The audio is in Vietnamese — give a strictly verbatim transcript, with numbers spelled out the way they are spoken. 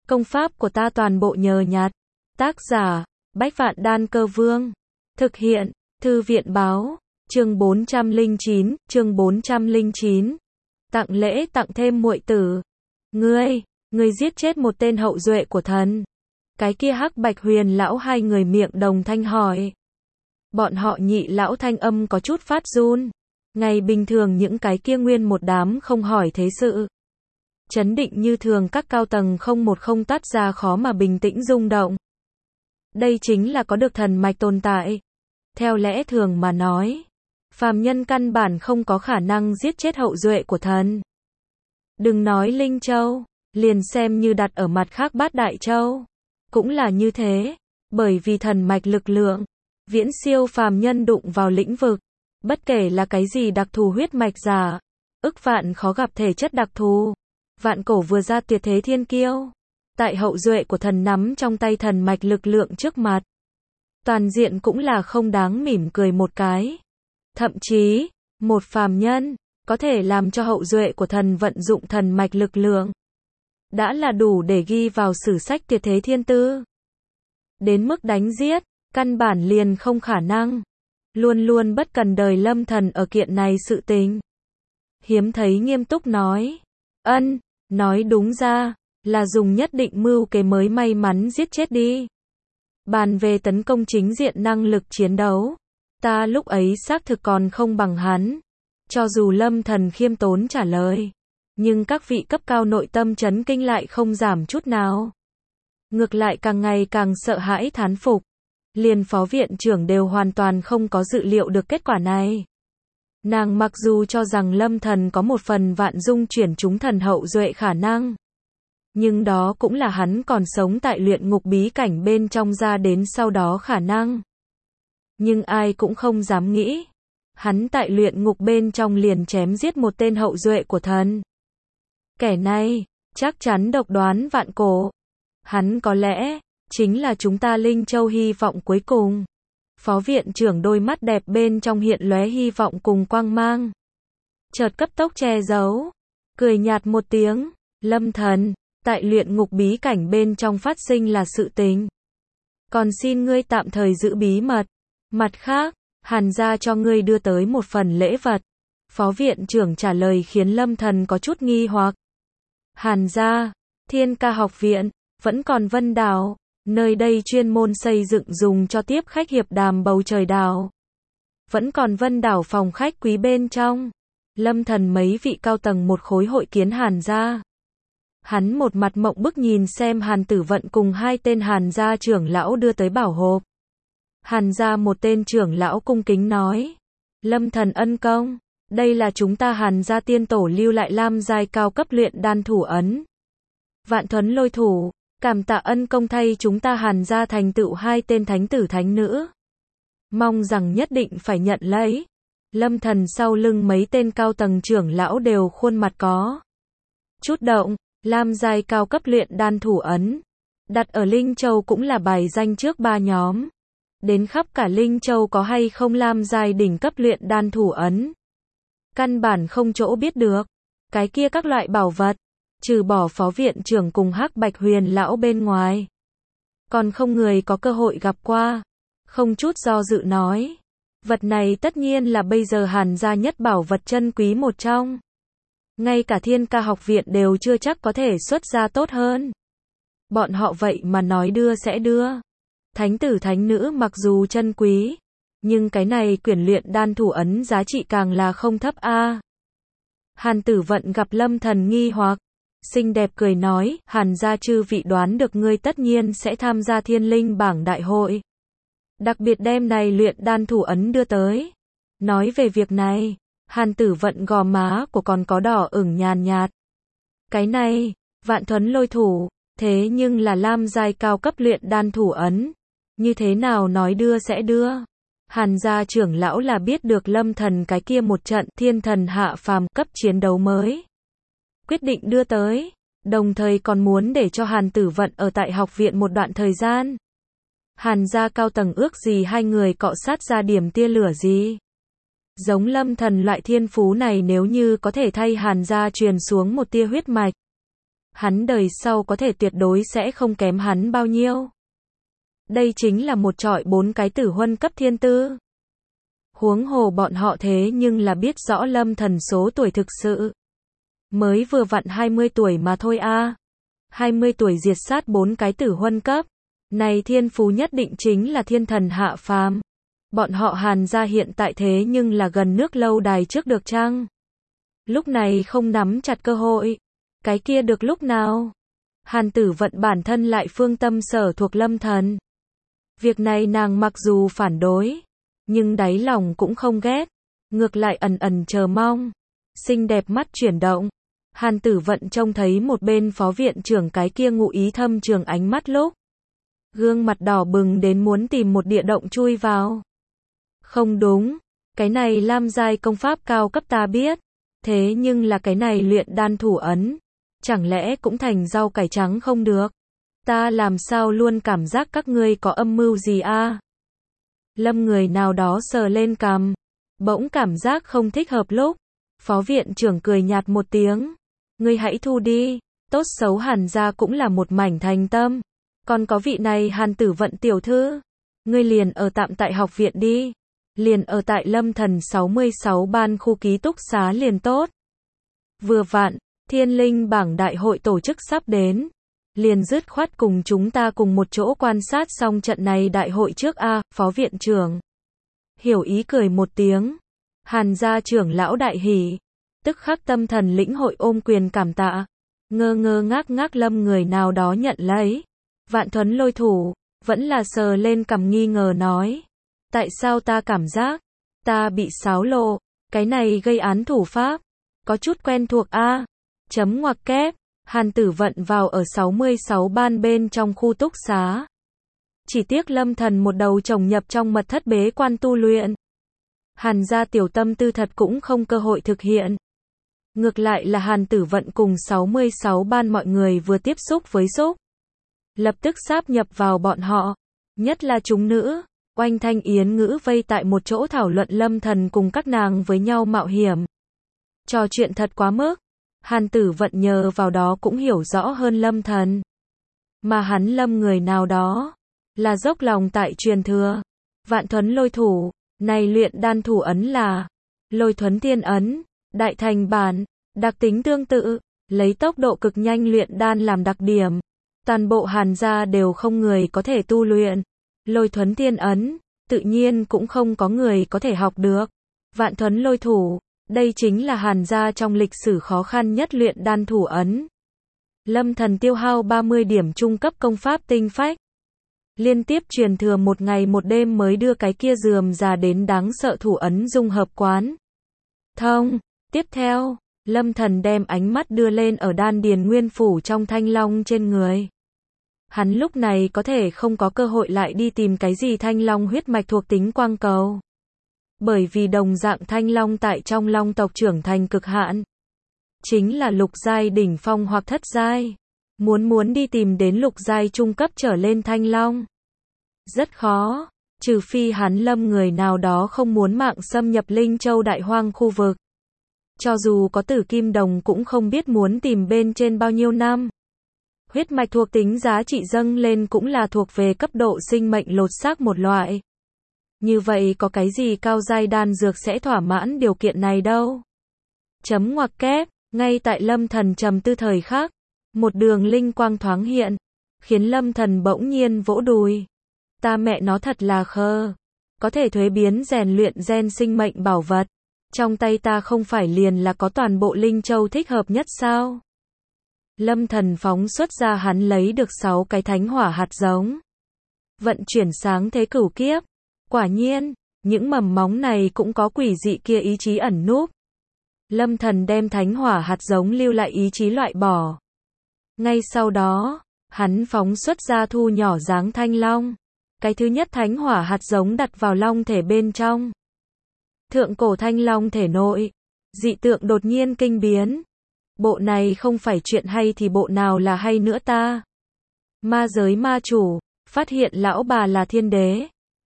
Công pháp của ta toàn bộ nhờ nhặt. Tác giả, Bách Vạn Đan Cơ Vương. Thực hiện, Thư viện Báo. Chương bốn trăm lẻ chín, chương bốn trăm lẻ chín. Tặng lễ tặng thêm muội tử. Ngươi, ngươi giết chết một tên hậu duệ của thần. Cái kia Hắc Bạch Huyền lão hai người miệng đồng thanh hỏi. Bọn họ Nhị lão thanh âm có chút phát run. Ngày bình thường những cái kia nguyên một đám không hỏi thế sự. Chấn định như thường các cao tầng không một không tắt ra khó mà bình tĩnh rung động. Đây chính là có được thần mạch tồn tại. Theo lẽ thường mà nói, phàm nhân căn bản không có khả năng giết chết hậu duệ của thần. Đừng nói Linh Châu, liền xem như đặt ở mặt khác Bát Đại Châu, cũng là như thế, bởi vì thần mạch lực lượng, viễn siêu phàm nhân đụng vào lĩnh vực, bất kể là cái gì đặc thù huyết mạch giả, ức vạn khó gặp thể chất đặc thù, vạn cổ vừa ra tuyệt thế thiên kiêu, tại hậu duệ của thần nắm trong tay thần mạch lực lượng trước mặt. Toàn diện cũng là không đáng mỉm cười một cái. Thậm chí, một phàm nhân, có thể làm cho hậu duệ của thần vận dụng thần mạch lực lượng. Đã là đủ để ghi vào sử sách tuyệt thế thiên tư. Đến mức đánh giết, căn bản liền không khả năng. Luôn luôn bất cần đời Lâm Thần ở kiện này sự tình. Hiếm thấy nghiêm túc nói. Ân, nói đúng ra, là dùng nhất định mưu kế mới may mắn giết chết đi. Bàn về tấn công chính diện năng lực chiến đấu, ta lúc ấy xác thực còn không bằng hắn. Cho dù Lâm Thần khiêm tốn trả lời, nhưng các vị cấp cao nội tâm chấn kinh lại không giảm chút nào. Ngược lại càng ngày càng sợ hãi thán phục. Liền phó viện trưởng đều hoàn toàn không có dự liệu được kết quả này. Nàng mặc dù cho rằng Lâm Thần có một phần vạn dung chuyển chúng thần hậu duệ khả năng. Nhưng đó cũng là hắn còn sống tại luyện ngục bí cảnh bên trong ra đến sau đó khả năng. Nhưng ai cũng không dám nghĩ. Hắn tại luyện ngục bên trong liền chém giết một tên hậu duệ của thần. Kẻ này, chắc chắn độc đoán vạn cổ. Hắn có lẽ, chính là chúng ta Linh Châu hy vọng cuối cùng. Phó viện trưởng đôi mắt đẹp bên trong hiện lóe hy vọng cùng quang mang. Chợt cấp tốc che giấu. Cười nhạt một tiếng. Lâm Thần, tại luyện ngục bí cảnh bên trong phát sinh là sự tình. Còn xin ngươi tạm thời giữ bí mật. Mặt khác, Hàn gia cho ngươi đưa tới một phần lễ vật. Phó viện trưởng trả lời khiến Lâm Thần có chút nghi hoặc. Hàn gia, Thiên Ca học viện, vẫn còn Vân Đảo, nơi đây chuyên môn xây dựng dùng cho tiếp khách hiệp đàm bầu trời đảo. Vẫn còn Vân Đảo phòng khách quý bên trong. Lâm Thần mấy vị cao tầng một khối hội kiến Hàn gia. Hắn một mặt mộng bức nhìn xem Hàn Tử Vận cùng hai tên Hàn gia trưởng lão đưa tới bảo hộp. Hàn gia một tên trưởng lão cung kính nói. Lâm Thần ân công, đây là chúng ta Hàn gia tiên tổ lưu lại lam giai cao cấp luyện đan thủ ấn. Vạn Thuấn Lôi thủ, cảm tạ ân công thay chúng ta Hàn gia thành tựu hai tên thánh tử thánh nữ. Mong rằng nhất định phải nhận lấy. Lâm Thần sau lưng mấy tên cao tầng trưởng lão đều khuôn mặt có chút động. Lam giai cao cấp luyện đan thủ ấn, đặt ở Linh Châu cũng là bài danh trước ba nhóm. Đến khắp cả Linh Châu có hay không lam giai đỉnh cấp luyện đan thủ ấn. Căn bản không chỗ biết được. Cái kia các loại bảo vật, trừ bỏ phó viện trưởng cùng Hắc Bạch Huyền lão bên ngoài. Còn không người có cơ hội gặp qua. Không chút do dự nói. Vật này tất nhiên là bây giờ Hàn gia nhất bảo vật chân quý một trong. Ngay cả Thiên Ca học viện đều chưa chắc có thể xuất ra tốt hơn. Bọn họ vậy mà nói đưa sẽ đưa. Thánh tử thánh nữ mặc dù chân quý, nhưng cái này quyển luyện đan thủ ấn giá trị càng là không thấp a. À. Hàn Tử Vận gặp Lâm Thần nghi hoặc, xinh đẹp cười nói, Hàn gia chư vị đoán được ngươi tất nhiên sẽ tham gia Thiên Linh bảng đại hội. Đặc biệt đem này luyện đan thủ ấn đưa tới. Nói về việc này, Hàn Tử Vận gò má của còn có đỏ ửng nhàn nhạt. Cái này, Vạn Thuấn Lôi thủ, thế nhưng là lam giai cao cấp luyện đan thủ ấn. Như thế nào nói đưa sẽ đưa. Hàn gia trưởng lão là biết được Lâm Thần cái kia một trận thiên thần hạ phàm cấp chiến đấu mới. Quyết định đưa tới, đồng thời còn muốn để cho Hàn Tử Vận ở tại học viện một đoạn thời gian. Hàn gia cao tầng ước gì hai người cọ sát ra điểm tia lửa gì. Giống Lâm Thần loại thiên phú này nếu như có thể thay Hàn gia truyền xuống một tia huyết mạch. hắn đời sau có thể tuyệt đối sẽ không kém hắn bao nhiêu. Đây chính là một trọi bốn cái tử huân cấp thiên tư. Huống hồ bọn họ thế nhưng là biết rõ Lâm Thần số tuổi thực sự. Mới vừa vặn hai mươi tuổi mà thôi a. À. hai mươi tuổi diệt sát bốn cái tử huân cấp. Này thiên phú nhất định chính là thiên thần hạ phàm. Bọn họ Hàn gia hiện tại thế nhưng là gần nước lâu đài trước được chăng? Lúc này không nắm chặt cơ hội. Cái kia được lúc nào? Hàn Tử Vận bản thân lại phương tâm sở thuộc Lâm Thần. Việc này nàng mặc dù phản đối, nhưng đáy lòng cũng không ghét. Ngược lại ẩn ẩn chờ mong. Xinh đẹp mắt chuyển động. Hàn Tử Vận trông thấy một bên phó viện trưởng cái kia ngụ ý thâm trường ánh mắt lúc. Gương mặt đỏ bừng đến muốn tìm một địa động chui vào. Không đúng, cái này lam giai công pháp cao cấp ta biết. Thế nhưng là cái này luyện đan thủ ấn. Chẳng lẽ cũng thành rau cải trắng không được? Ta làm sao luôn cảm giác các ngươi có âm mưu gì a? À? Lâm người nào đó sờ lên cằm. Bỗng cảm giác không thích hợp lúc. Phó viện trưởng cười nhạt một tiếng. Ngươi hãy thu đi. Tốt xấu Hàn gia cũng là một mảnh thành tâm. Còn có vị này Hàn Tử Vận tiểu thư. Ngươi liền ở tạm tại học viện đi. Liền ở tại Lâm Thần sáu mươi sáu ban khu ký túc xá liền tốt. Vừa vặn, Thiên Linh bảng đại hội tổ chức sắp đến. Liền dứt khoát cùng chúng ta cùng một chỗ quan sát xong trận này đại hội trước a, phó viện trưởng. Hiểu ý cười một tiếng. Hàn gia trưởng lão đại hỉ. Tức khắc tâm thần lĩnh hội ôm quyền cảm tạ. Ngơ ngơ ngác ngác Lâm người nào đó nhận lấy. Vạn Thuấn Lôi thủ, vẫn là sờ lên cằm nghi ngờ nói. Tại sao ta cảm giác, ta bị xáo lộ, cái này gây án thủ pháp, có chút quen thuộc a. À. Chấm ngoặc kép, Hàn Tử Vận vào ở sáu mươi sáu ban bên trong khu túc xá. Chỉ tiếc Lâm Thần một đầu chồng nhập trong mật thất bế quan tu luyện. Hàn gia tiểu tâm tư thật cũng không cơ hội thực hiện. Ngược lại là Hàn Tử Vận cùng sáu mươi sáu ban mọi người vừa tiếp xúc với xúc. Lập tức sáp nhập vào bọn họ, nhất là chúng nữ. Oanh Thanh Yến Ngữ vây tại một chỗ thảo luận Lâm Thần cùng các nàng với nhau mạo hiểm. Trò chuyện thật quá mức. Hàn Tử Vận nhờ vào đó cũng hiểu rõ hơn Lâm Thần. Mà hắn Lâm người nào đó, là dốc lòng tại truyền thừa. Vạn Thuấn Lôi thủ, này luyện đan thủ ấn là Lôi Thuấn Tiên ấn, đại thành bản, đặc tính tương tự, lấy tốc độ cực nhanh luyện đan làm đặc điểm. Toàn bộ Hàn gia đều không người có thể tu luyện. Lôi Thuấn Tiên ấn, tự nhiên cũng không có người có thể học được. Vạn Thuấn Lôi thủ, đây chính là Hàn gia trong lịch sử khó khăn nhất luyện đan thủ ấn. Lâm Thần tiêu hao ba mươi điểm trung cấp công pháp tinh phách. Liên tiếp truyền thừa một ngày một đêm mới đưa cái kia rườm rà đến đáng sợ thủ ấn dung hợp quán. Thông, tiếp theo, Lâm Thần đem ánh mắt đưa lên ở đan điền nguyên phủ trong thanh long trên người. Hắn lúc này có thể không có cơ hội lại đi tìm cái gì thanh long huyết mạch thuộc tính quang cầu. Bởi vì đồng dạng thanh long tại trong long tộc trưởng thành cực hạn. Chính là lục giai đỉnh phong hoặc thất giai. Muốn muốn đi tìm đến lục giai trung cấp trở lên thanh long. Rất khó, trừ phi hắn Lâm người nào đó không muốn mạng xâm nhập Linh Châu đại hoang khu vực. Cho dù có tử kim đồng cũng không biết muốn tìm bên trên bao nhiêu năm. Huyết mạch thuộc tính giá trị dâng lên cũng là thuộc về cấp độ sinh mệnh lột xác một loại. Như vậy có cái gì cao giai đan dược sẽ thỏa mãn điều kiện này đâu. Chấm ngoặc kép, ngay tại Lâm Thần trầm tư thời khắc, một đường linh quang thoáng hiện, khiến Lâm Thần bỗng nhiên vỗ đùi. Ta mẹ nó thật là khờ. Có thể thuế biến rèn luyện gen sinh mệnh bảo vật. Trong tay ta không phải liền là có toàn bộ Linh Châu thích hợp nhất sao? Lâm Thần phóng xuất ra hắn lấy được sáu cái thánh hỏa hạt giống. Vận chuyển sáng thế cửu kiếp. Quả nhiên, những mầm móng này cũng có quỷ dị kia ý chí ẩn núp. Lâm Thần đem thánh hỏa hạt giống lưu lại ý chí loại bỏ. Ngay sau đó, hắn phóng xuất ra thu nhỏ dáng thanh long. Cái thứ nhất thánh hỏa hạt giống đặt vào long thể bên trong. Thượng cổ thanh long thể nội. Dị tượng đột nhiên kinh biến. Bộ này không phải chuyện hay thì bộ nào là hay nữa ta. Ma giới ma chủ, phát hiện lão bà là thiên đế.